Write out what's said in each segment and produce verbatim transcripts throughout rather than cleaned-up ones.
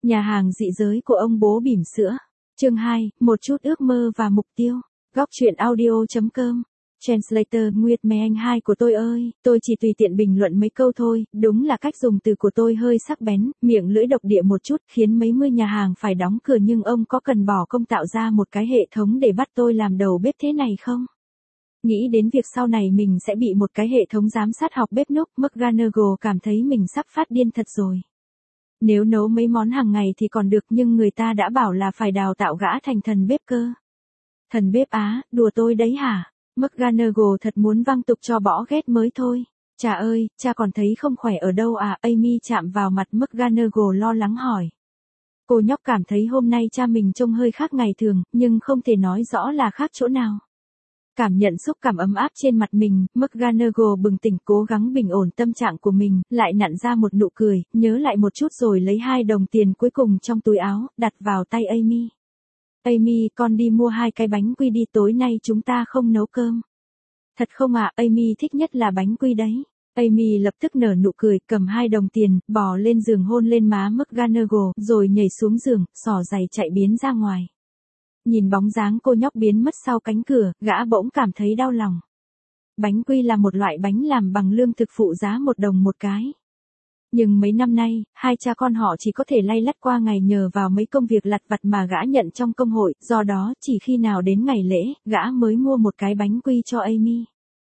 Nhà hàng dị giới của ông bố bỉm sữa. Chương hai, một chút ước mơ và mục tiêu. Góc truyện audio.com. Translator Nguyệt mẹ anh hai của tôi ơi, tôi chỉ tùy tiện bình luận mấy câu thôi, đúng là cách dùng từ của tôi hơi sắc bén, miệng lưỡi độc địa một chút, khiến mấy mươi nhà hàng phải đóng cửa, nhưng ông có cần bỏ công tạo ra một cái hệ thống để bắt tôi làm đầu bếp thế này không? Nghĩ đến việc sau này mình sẽ bị một cái hệ thống giám sát học bếp núc, McGonagall cảm thấy mình sắp phát điên thật rồi. Nếu nấu mấy món hàng ngày thì còn được, nhưng người ta đã bảo là phải đào tạo gã thành thần bếp cơ. Thần bếp á, đùa tôi đấy hả? McGonagall thật muốn văng tục cho bỏ ghét mới thôi. Cha ơi, cha còn thấy không khỏe ở đâu à? Amy chạm vào mặt McGonagall lo lắng hỏi. Cô nhóc cảm thấy hôm nay cha mình trông hơi khác ngày thường, nhưng không thể nói rõ là khác chỗ nào. Cảm nhận xúc cảm ấm áp trên mặt mình, McGonagall bừng tỉnh cố gắng bình ổn tâm trạng của mình, lại nặn ra một nụ cười, nhớ lại một chút rồi lấy hai đồng tiền cuối cùng trong túi áo, đặt vào tay Amy. Amy, con đi mua hai cái bánh quy đi, tối nay chúng ta không nấu cơm. Thật không ạ? Amy thích nhất là bánh quy đấy. Amy lập tức nở nụ cười, cầm hai đồng tiền, bò lên giường hôn lên má McGonagall, rồi nhảy xuống giường, xỏ giày chạy biến ra ngoài. Nhìn bóng dáng cô nhóc biến mất sau cánh cửa, gã bỗng cảm thấy đau lòng. Bánh quy là một loại bánh làm bằng lương thực phụ giá một đồng một cái. Nhưng mấy năm nay, hai cha con họ chỉ có thể lay lắt qua ngày nhờ vào mấy công việc lặt vặt mà gã nhận trong công hội, do đó chỉ khi nào đến ngày lễ, gã mới mua một cái bánh quy cho Amy.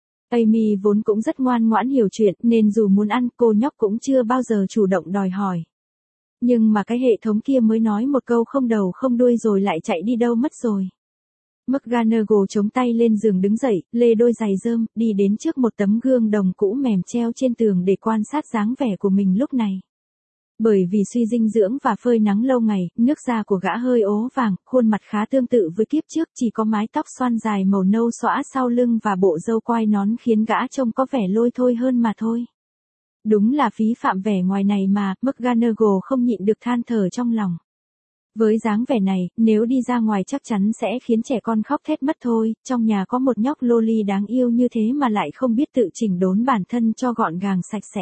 Amy vốn cũng rất ngoan ngoãn hiểu chuyện, nên dù muốn ăn, cô nhóc cũng chưa bao giờ chủ động đòi hỏi. Nhưng mà cái hệ thống kia mới nói một câu không đầu không đuôi rồi lại chạy đi đâu mất rồi. McGonagall chống tay lên giường đứng dậy, lê đôi giày rơm, đi đến trước một tấm gương đồng cũ mềm treo trên tường để quan sát dáng vẻ của mình lúc này. Bởi vì suy dinh dưỡng và phơi nắng lâu ngày, nước da của gã hơi ố vàng, khuôn mặt khá tương tự với kiếp trước, chỉ có mái tóc xoăn dài màu nâu xõa sau lưng và bộ râu quai nón khiến gã trông có vẻ lôi thôi hơn mà thôi. Đúng là phí phạm vẻ ngoài này mà, McGonagall không nhịn được than thở trong lòng. Với dáng vẻ này, nếu đi ra ngoài chắc chắn sẽ khiến trẻ con khóc thét mất thôi, trong nhà có một nhóc loli đáng yêu như thế mà lại không biết tự chỉnh đốn bản thân cho gọn gàng sạch sẽ.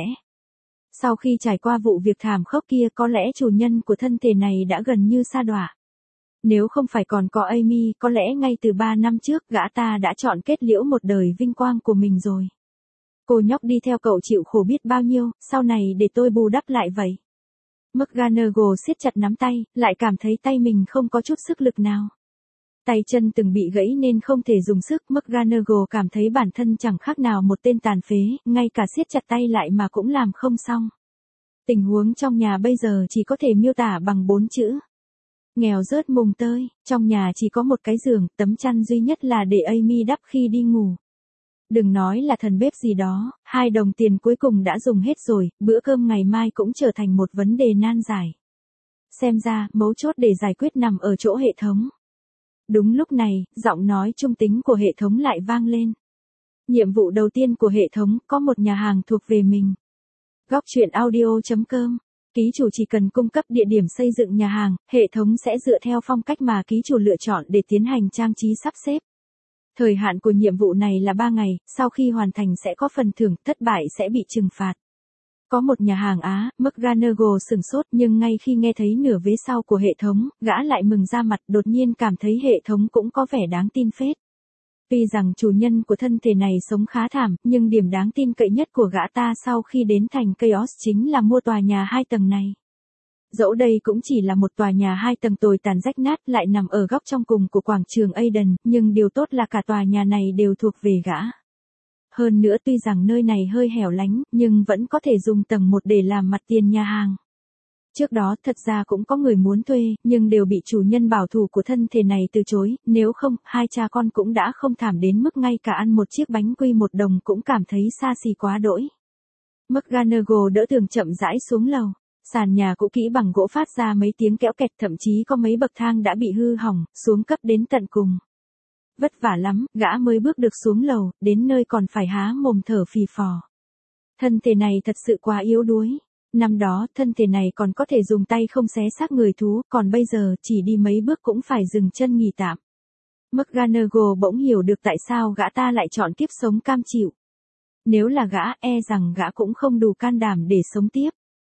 Sau khi trải qua vụ việc thảm khốc kia, có lẽ chủ nhân của thân thể này đã gần như sa đọa. Nếu không phải còn có Amy, có lẽ ngay từ ba năm trước gã ta đã chọn kết liễu một đời vinh quang của mình rồi. Cô nhóc đi theo cậu chịu khổ biết bao nhiêu, sau này để tôi bù đắp lại vậy. McGonagall siết chặt nắm tay, lại cảm thấy tay mình không có chút sức lực nào. Tay chân từng bị gãy nên không thể dùng sức, McGonagall cảm thấy bản thân chẳng khác nào một tên tàn phế, ngay cả siết chặt tay lại mà cũng làm không xong. Tình huống trong nhà bây giờ chỉ có thể miêu tả bằng bốn chữ. Nghèo rớt mùng tơi, trong nhà chỉ có một cái giường, tấm chăn duy nhất là để Amy đắp khi đi ngủ. Đừng nói là thần bếp gì đó, hai đồng tiền cuối cùng đã dùng hết rồi, bữa cơm ngày mai cũng trở thành một vấn đề nan giải. Xem ra, mấu chốt để giải quyết nằm ở chỗ hệ thống. Đúng lúc này, giọng nói trung tính của hệ thống lại vang lên. Nhiệm vụ đầu tiên của hệ thống, có một nhà hàng thuộc về mình. Góc truyện audio.com. Ký chủ chỉ cần cung cấp địa điểm xây dựng nhà hàng, hệ thống sẽ dựa theo phong cách mà ký chủ lựa chọn để tiến hành trang trí sắp xếp. Thời hạn của nhiệm vụ này là ba ngày, sau khi hoàn thành sẽ có phần thưởng, thất bại sẽ bị trừng phạt. Có một nhà hàng Á, McGonagall sửng sốt, nhưng ngay khi nghe thấy nửa vế sau của hệ thống, gã lại mừng ra mặt, đột nhiên cảm thấy hệ thống cũng có vẻ đáng tin phết. Tuy rằng chủ nhân của thân thể này sống khá thảm, nhưng điểm đáng tin cậy nhất của gã ta sau khi đến thành Chaos chính là mua tòa nhà hai tầng này. Dẫu đây cũng chỉ là một tòa nhà hai tầng tồi tàn rách nát lại nằm ở góc trong cùng của quảng trường Aiden, nhưng điều tốt là cả tòa nhà này đều thuộc về gã. Hơn nữa tuy rằng nơi này hơi hẻo lánh, nhưng vẫn có thể dùng tầng một để làm mặt tiền nhà hàng. Trước đó thật ra cũng có người muốn thuê, nhưng đều bị chủ nhân bảo thủ của thân thể này từ chối, nếu không, hai cha con cũng đã không thảm đến mức ngay cả ăn một chiếc bánh quy một đồng cũng cảm thấy xa xỉ quá đỗi. McGonagall đỡ tường chậm rãi xuống lầu. Sàn nhà cũ kỹ bằng gỗ phát ra mấy tiếng kẽo kẹt, thậm chí có mấy bậc thang đã bị hư hỏng, xuống cấp đến tận cùng. Vất vả lắm, gã mới bước được xuống lầu, đến nơi còn phải há mồm thở phì phò. Thân thể này thật sự quá yếu đuối. Năm đó, thân thể này còn có thể dùng tay không xé xác người thú, còn bây giờ, chỉ đi mấy bước cũng phải dừng chân nghỉ tạm. McGonagall bỗng hiểu được tại sao gã ta lại chọn kiếp sống cam chịu. Nếu là gã, e rằng gã cũng không đủ can đảm để sống tiếp.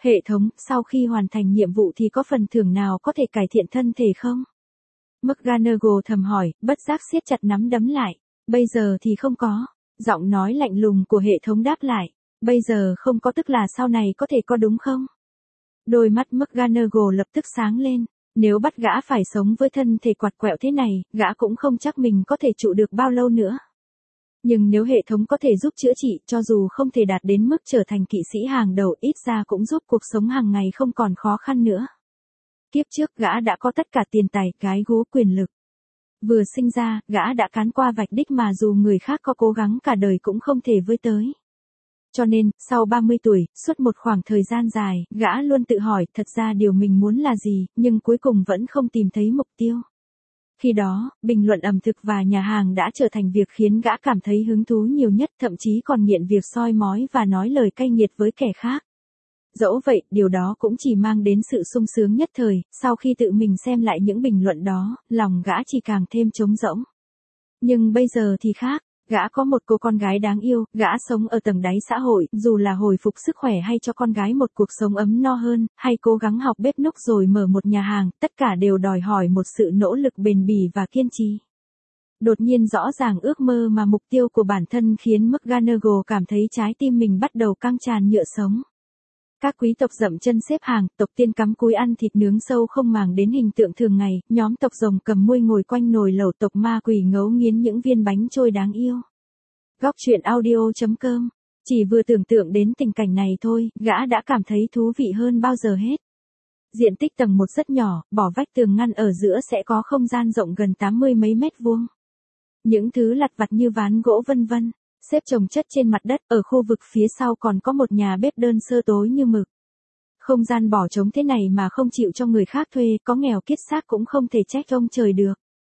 Hệ thống, sau khi hoàn thành nhiệm vụ thì có phần thưởng nào có thể cải thiện thân thể không? McGonagall thầm hỏi, bất giác siết chặt nắm đấm lại. Bây giờ thì không có. Giọng nói lạnh lùng của hệ thống đáp lại. Bây giờ không có tức là sau này có thể có đúng không? Đôi mắt McGonagall lập tức sáng lên. Nếu bắt gã phải sống với thân thể quặt quẹo thế này, gã cũng không chắc mình có thể trụ được bao lâu nữa. Nhưng nếu hệ thống có thể giúp chữa trị, cho dù không thể đạt đến mức trở thành kỵ sĩ hàng đầu, ít ra cũng giúp cuộc sống hàng ngày không còn khó khăn nữa. Kiếp trước gã đã có tất cả tiền tài, gái gú, quyền lực. Vừa sinh ra, gã đã cán qua vạch đích mà dù người khác có cố gắng cả đời cũng không thể với tới. Cho nên, sau ba mươi tuổi, suốt một khoảng thời gian dài, gã luôn tự hỏi thật ra điều mình muốn là gì, nhưng cuối cùng vẫn không tìm thấy mục tiêu. Khi đó, bình luận ẩm thực và nhà hàng đã trở thành việc khiến gã cảm thấy hứng thú nhiều nhất, thậm chí còn nghiện việc soi mói và nói lời cay nghiệt với kẻ khác. Dẫu vậy, điều đó cũng chỉ mang đến sự sung sướng nhất thời, sau khi tự mình xem lại những bình luận đó, lòng gã chỉ càng thêm trống rỗng. Nhưng bây giờ thì khác. Gã có một cô con gái đáng yêu, gã sống ở tầng đáy xã hội, dù là hồi phục sức khỏe hay cho con gái một cuộc sống ấm no hơn, hay cố gắng học bếp núc rồi mở một nhà hàng, tất cả đều đòi hỏi một sự nỗ lực bền bỉ và kiên trì. Đột nhiên rõ ràng ước mơ mà mục tiêu của bản thân khiến McGonagall cảm thấy trái tim mình bắt đầu căng tràn nhựa sống. Các quý tộc dậm chân xếp hàng, tộc tiên cắm cúi ăn thịt nướng sâu không màng đến hình tượng thường ngày, nhóm tộc rồng cầm muôi ngồi quanh nồi lẩu, tộc ma quỷ ngấu nghiến những viên bánh trôi đáng yêu. Góc truyện audio chấm com. Chỉ vừa tưởng tượng đến tình cảnh này thôi, gã đã cảm thấy thú vị hơn bao giờ hết. Diện tích tầng một rất nhỏ, bỏ vách tường ngăn ở giữa sẽ có không gian rộng gần tám mươi mấy mét vuông. Những thứ lặt vặt như ván gỗ vân vân, xếp chồng chất trên mặt đất, ở khu vực phía sau còn có một nhà bếp đơn sơ tối như mực. Không gian bỏ trống thế này mà không chịu cho người khác thuê, có nghèo kiết xác cũng không thể trách ông trời được.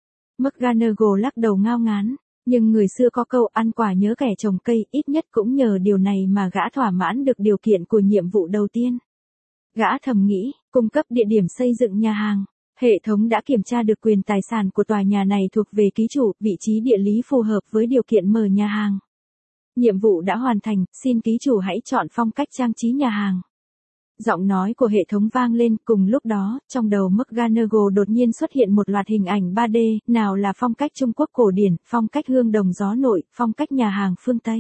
McGonagall lắc đầu ngao ngán, nhưng người xưa có câu ăn quả nhớ kẻ trồng cây, ít nhất cũng nhờ điều này mà gã thỏa mãn được điều kiện của nhiệm vụ đầu tiên. Gã thầm nghĩ, cung cấp địa điểm xây dựng nhà hàng. Hệ thống đã kiểm tra được quyền tài sản của tòa nhà này thuộc về ký chủ, vị trí địa lý phù hợp với điều kiện mở nhà hàng. Nhiệm vụ đã hoàn thành, xin ký chủ hãy chọn phong cách trang trí nhà hàng. Giọng nói của hệ thống vang lên, cùng lúc đó, trong đầu McGonagall đột nhiên xuất hiện một loạt hình ảnh ba D, nào là phong cách Trung Quốc cổ điển, phong cách hương đồng gió nội, phong cách nhà hàng phương Tây.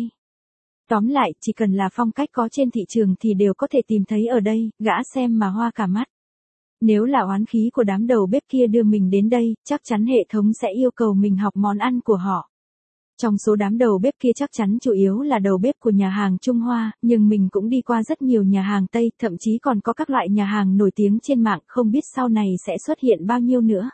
Tóm lại, chỉ cần là phong cách có trên thị trường thì đều có thể tìm thấy ở đây, gã xem mà hoa cả mắt. Nếu là oán khí của đám đầu bếp kia đưa mình đến đây, chắc chắn hệ thống sẽ yêu cầu mình học món ăn của họ. Trong số đám đầu bếp kia chắc chắn chủ yếu là đầu bếp của nhà hàng Trung Hoa, nhưng mình cũng đi qua rất nhiều nhà hàng Tây, thậm chí còn có các loại nhà hàng nổi tiếng trên mạng, không biết sau này sẽ xuất hiện bao nhiêu nữa.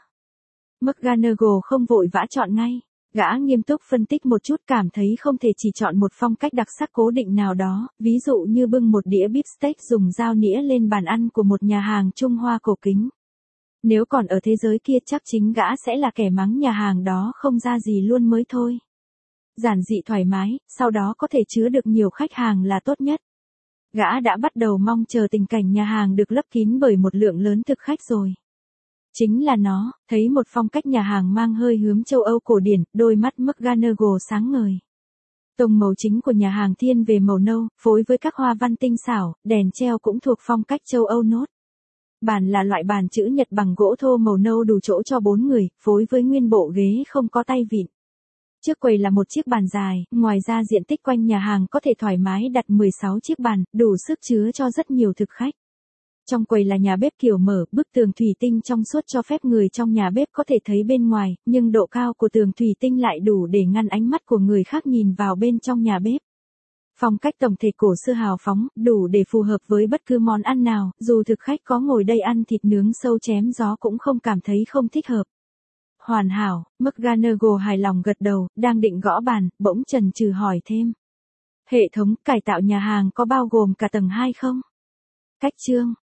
McGonagall không vội vã chọn ngay. Gã nghiêm túc phân tích một chút, cảm thấy không thể chỉ chọn một phong cách đặc sắc cố định nào đó, ví dụ như bưng một đĩa beef steak dùng dao nĩa lên bàn ăn của một nhà hàng Trung Hoa cổ kính. Nếu còn ở thế giới kia chắc chính gã sẽ là kẻ mắng nhà hàng đó không ra gì luôn mới thôi. Giản dị thoải mái, sau đó có thể chứa được nhiều khách hàng là tốt nhất. Gã đã bắt đầu mong chờ tình cảnh nhà hàng được lấp kín bởi một lượng lớn thực khách rồi. Chính là nó, thấy một phong cách nhà hàng mang hơi hướng châu Âu cổ điển, đôi mắt McGonagall sáng ngời. Tông màu chính của nhà hàng thiên về màu nâu, phối với các hoa văn tinh xảo, đèn treo cũng thuộc phong cách châu Âu nốt. Bàn là loại bàn chữ nhật bằng gỗ thô màu nâu đủ chỗ cho bốn người, phối với nguyên bộ ghế không có tay vịn. Trước quầy là một chiếc bàn dài, ngoài ra diện tích quanh nhà hàng có thể thoải mái đặt mười sáu chiếc bàn, đủ sức chứa cho rất nhiều thực khách. Trong quầy là nhà bếp kiểu mở, bức tường thủy tinh trong suốt cho phép người trong nhà bếp có thể thấy bên ngoài, nhưng độ cao của tường thủy tinh lại đủ để ngăn ánh mắt của người khác nhìn vào bên trong nhà bếp. Phong cách tổng thể cổ xưa hào phóng, đủ để phù hợp với bất cứ món ăn nào, dù thực khách có ngồi đây ăn thịt nướng sâu chém gió cũng không cảm thấy không thích hợp. Hoàn hảo, McGonagall hài lòng gật đầu, đang định gõ bàn, bỗng chần chừ hỏi thêm. Hệ thống cải tạo nhà hàng có bao gồm cả tầng hai không? Cách chương